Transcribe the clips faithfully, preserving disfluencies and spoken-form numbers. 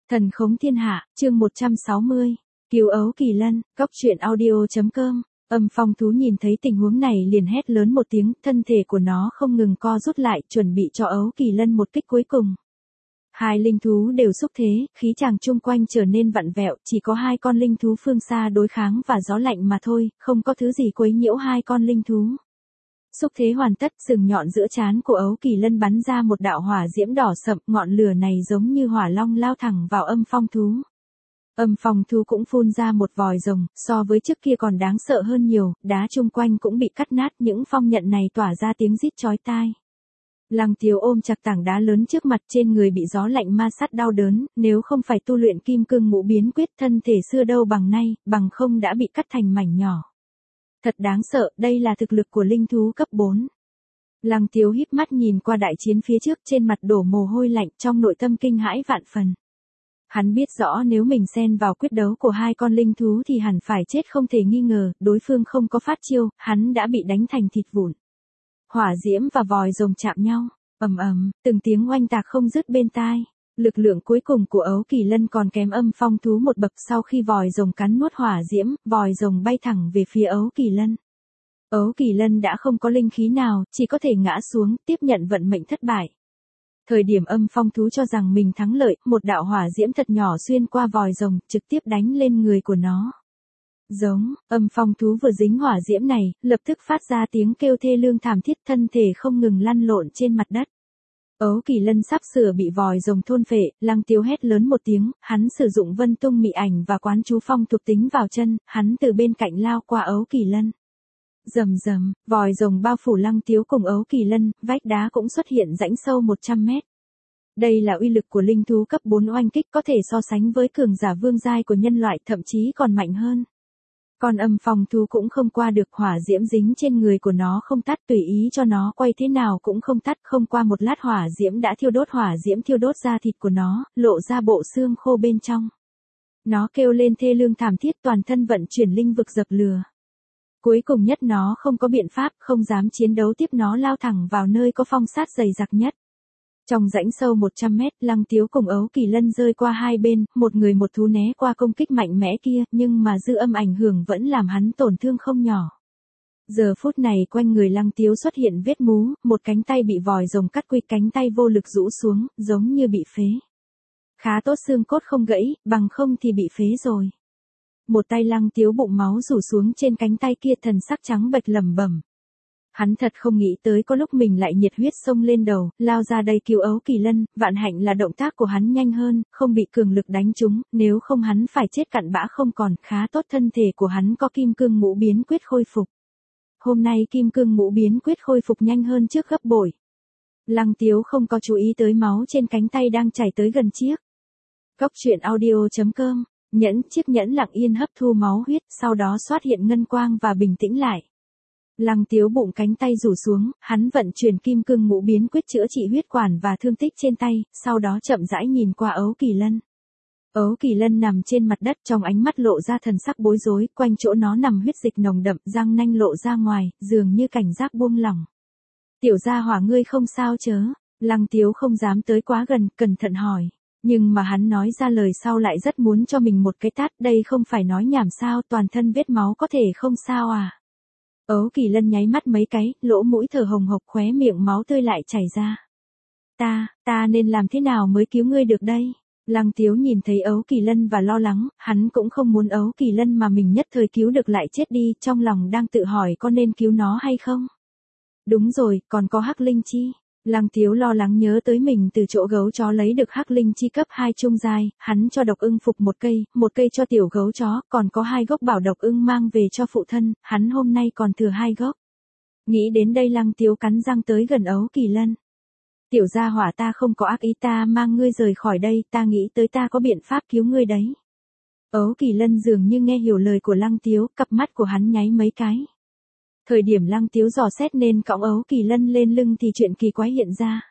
Thần khống thiên hạ, chương một trăm sáu mươi. Cứu ấu kỳ lân, cóc truyện audio chấm com. Âm phong thú nhìn thấy tình huống này liền hét lớn một tiếng, thân thể của nó không ngừng co rút lại, chuẩn bị cho ấu kỳ lân một kích cuối cùng. Hai linh thú đều xúc thế, khí chàng chung quanh trở nên vặn vẹo, chỉ có hai con linh thú phương xa đối kháng và gió lạnh mà thôi, không có thứ gì quấy nhiễu hai con linh thú. Xúc thế hoàn tất, sừng nhọn giữa trán của ấu kỳ lân bắn ra một đạo hỏa diễm đỏ sậm, ngọn lửa này giống như hỏa long lao thẳng vào âm phong thú. Âm phong thú cũng phun ra một vòi rồng, so với trước kia còn đáng sợ hơn nhiều, đá chung quanh cũng bị cắt nát, những phong nhận này tỏa ra tiếng rít chói tai. Lăng Tiếu ôm chặt tảng đá lớn trước mặt, trên người bị gió lạnh ma sát đau đớn, nếu không phải tu luyện kim cương ngũ biến quyết, thân thể xưa đâu bằng nay, bằng không đã bị cắt thành mảnh nhỏ. Thật đáng sợ, đây là thực lực của linh thú cấp bốn. Lăng Tiếu híp mắt nhìn qua đại chiến phía trước, trên mặt đổ mồ hôi lạnh, trong nội tâm kinh hãi vạn phần. Hắn biết rõ nếu mình xen vào quyết đấu của hai con linh thú thì hẳn phải chết không thể nghi ngờ, đối phương không có phát chiêu, hắn đã bị đánh thành thịt vụn. Hỏa diễm và vòi rồng chạm nhau, ầm ầm, từng tiếng oanh tạc không dứt bên tai. Lực lượng cuối cùng của ấu kỳ lân còn kém âm phong thú một bậc, sau khi vòi rồng cắn nuốt hỏa diễm, vòi rồng bay thẳng về phía ấu kỳ lân. Ấu kỳ lân đã không có linh khí nào, chỉ có thể ngã xuống, tiếp nhận vận mệnh thất bại. Thời điểm âm phong thú cho rằng mình thắng lợi, một đạo hỏa diễm thật nhỏ xuyên qua vòi rồng, trực tiếp đánh lên người của nó. Giống, âm phong thú vừa dính hỏa diễm này, lập tức phát ra tiếng kêu thê lương thảm thiết, thân thể không ngừng lăn lộn trên mặt đất. Ấu kỳ lân sắp sửa bị vòi rồng thôn phệ, Lăng Tiếu hét lớn một tiếng, hắn sử dụng vân tung mị ảnh và quán chú phong thuộc tính vào chân, hắn từ bên cạnh lao qua ấu kỳ lân. Rầm rầm, vòi rồng bao phủ Lăng Tiếu cùng ấu kỳ lân, vách đá cũng xuất hiện rãnh sâu một trăm mét. Đây là uy lực của linh thú cấp bốn oanh kích, có thể so sánh với cường giả vương giai của nhân loại, thậm chí còn mạnh hơn. Còn âm phong thú cũng không qua được, hỏa diễm dính trên người của nó không tắt, tùy ý cho nó quay thế nào cũng không tắt, không qua một lát hỏa diễm đã thiêu đốt hỏa diễm thiêu đốt da thịt của nó, lộ ra bộ xương khô bên trong. Nó kêu lên thê lương thảm thiết, toàn thân vận chuyển linh vực dập lửa. Cuối cùng nhất nó không có biện pháp, không dám chiến đấu tiếp, nó lao thẳng vào nơi có phong sát dày đặc nhất. Trong rãnh sâu một trăm mét, Lăng Tiếu cùng ấu kỳ lân rơi qua hai bên, một người một thú né qua công kích mạnh mẽ kia, nhưng mà dư âm ảnh hưởng vẫn làm hắn tổn thương không nhỏ. Giờ phút này quanh người Lăng Tiếu xuất hiện vết mú, một cánh tay bị vòi rồng cắt quỵt, cánh tay vô lực rũ xuống, giống như bị phế. Khá tốt xương cốt không gãy, bằng không thì bị phế rồi. Một tay Lăng Tiếu bụng máu rủ xuống trên cánh tay kia, thần sắc trắng bệch lẩm bẩm. Hắn thật không nghĩ tới có lúc mình lại nhiệt huyết xông lên đầu, lao ra đây cứu ấu kỳ lân, vạn hạnh là động tác của hắn nhanh hơn, không bị cường lực đánh trúng, nếu không hắn phải chết cặn bã không còn, khá tốt thân thể của hắn có kim cương ngũ biến quyết khôi phục. Hôm nay kim cương ngũ biến quyết khôi phục nhanh hơn trước gấp bội. Lăng Tiếu không có chú ý tới máu trên cánh tay đang chảy tới gần chiếc. Cóc truyện audio chấm com, nhẫn, chiếc nhẫn lặng yên hấp thu máu huyết, sau đó xuất hiện ngân quang và bình tĩnh lại. Lăng Tiếu bụng cánh tay rủ xuống, hắn vận chuyển kim cương ngũ biến quyết chữa trị huyết quản và thương tích trên tay, sau đó chậm rãi nhìn qua ấu kỳ lân. Ấu kỳ lân nằm trên mặt đất, trong ánh mắt lộ ra thần sắc bối rối, quanh chỗ nó nằm huyết dịch nồng đậm, răng nanh lộ ra ngoài, dường như cảnh giác buông lỏng. Tiểu gia hỏa ngươi không sao chớ? Lăng Tiếu không dám tới quá gần, cẩn thận hỏi. Nhưng mà hắn nói ra lời sau lại rất muốn cho mình một cái tát, đây không phải nói nhảm sao, toàn thân vết máu có thể không sao à? Ấu kỳ lân nháy mắt mấy cái, lỗ mũi thở hồng hộc, khóe miệng máu tươi lại chảy ra. Ta, ta nên làm thế nào mới cứu ngươi được đây? Lăng Tiếu nhìn thấy ấu kỳ lân và lo lắng, hắn cũng không muốn ấu kỳ lân mà mình nhất thời cứu được lại chết đi, trong lòng đang tự hỏi có nên cứu nó hay không? Đúng rồi, còn có hắc linh chi. Lăng Tiếu lo lắng nhớ tới mình từ chỗ gấu chó lấy được hắc linh chi cấp hai trung giai, hắn cho độc ưng phục một cây, một cây cho tiểu gấu chó, còn có hai gốc bảo độc ưng mang về cho phụ thân, hắn hôm nay còn thừa hai gốc. Nghĩ đến đây Lăng Tiếu cắn răng tới gần ấu kỳ lân. Tiểu gia hỏa, ta không có ác ý, ta mang ngươi rời khỏi đây, ta nghĩ tới ta có biện pháp cứu ngươi đấy. Ấu kỳ lân dường như nghe hiểu lời của Lăng Tiếu, cặp mắt của hắn nháy mấy cái. Thời điểm Lăng Tiếu dò xét nên cõng ấu kỳ lân lên lưng thì chuyện kỳ quái hiện ra.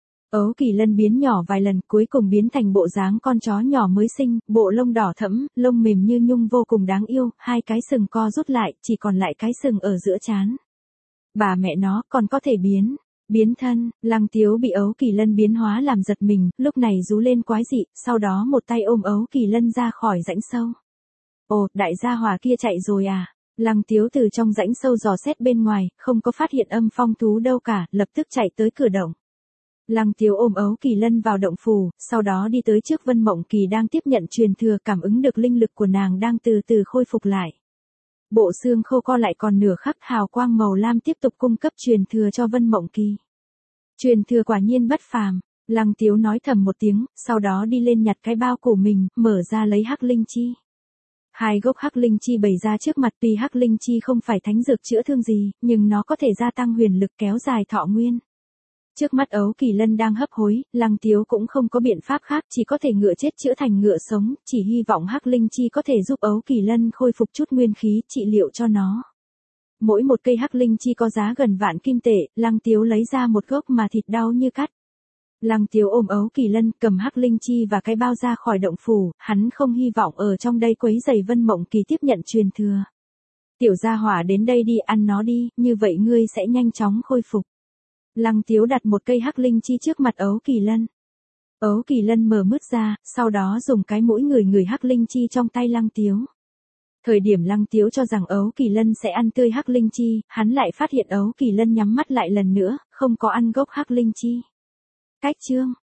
Ấu kỳ lân biến nhỏ vài lần, cuối cùng biến thành bộ dáng con chó nhỏ mới sinh, bộ lông đỏ thẫm, lông mềm như nhung vô cùng đáng yêu, hai cái sừng co rút lại, chỉ còn lại cái sừng ở giữa trán. Bà mẹ nó, còn có thể biến. Biến thân, Lăng Tiếu bị Ấu Kỳ Lân biến hóa làm giật mình, lúc này rú lên quái dị, sau đó một tay ôm Ấu Kỳ Lân ra khỏi rãnh sâu. Ồ, đại gia hỏa kia chạy rồi à? Lăng Tiếu từ trong rãnh sâu dò xét bên ngoài, không có phát hiện âm phong thú đâu cả, lập tức chạy tới cửa động. Lăng Tiếu ôm Ấu Kỳ Lân vào động phủ, sau đó đi tới trước Vân Mộng Kỳ đang tiếp nhận truyền thừa, cảm ứng được linh lực của nàng đang từ từ khôi phục lại. Bộ xương khô co lại còn nửa khắc, hào quang màu lam tiếp tục cung cấp truyền thừa cho Vân Mộng Kỳ. Truyền thừa quả nhiên bất phàm, Lăng Tiếu nói thầm một tiếng, sau đó đi lên nhặt cái bao của mình, mở ra lấy hắc linh chi. Hai gốc hắc linh chi bày ra trước mặt, tuy hắc linh chi không phải thánh dược chữa thương gì, nhưng nó có thể gia tăng huyền lực kéo dài thọ nguyên. Trước mắt Ấu Kỳ Lân đang hấp hối, Lăng Tiếu cũng không có biện pháp khác, chỉ có thể ngựa chết chữa thành ngựa sống, chỉ hy vọng hắc linh chi có thể giúp Ấu Kỳ Lân khôi phục chút nguyên khí, trị liệu cho nó. Mỗi một cây hắc linh chi có giá gần vạn kim tệ, Lăng Tiếu lấy ra một gốc mà thịt đau như cắt. Lăng Tiếu ôm Ấu Kỳ Lân, cầm hắc linh chi và cái bao ra khỏi động phủ, hắn không hy vọng ở trong đây quấy rầy Vân Mộng Kỳ tiếp nhận truyền thừa. Tiểu gia hỏa đến đây đi, ăn nó đi, như vậy ngươi sẽ nhanh chóng khôi phục. Lăng Tiếu đặt một cây hắc linh chi trước mặt Ấu Kỳ Lân. Ấu Kỳ Lân mở mứt ra, sau đó dùng cái mũi ngửi ngửi hắc linh chi trong tay Lăng Tiếu. Thời điểm Lăng Tiếu cho rằng Ấu Kỳ Lân sẽ ăn tươi hắc linh chi, hắn lại phát hiện Ấu Kỳ Lân nhắm mắt lại lần nữa, không có ăn gốc hắc linh chi. Cách chương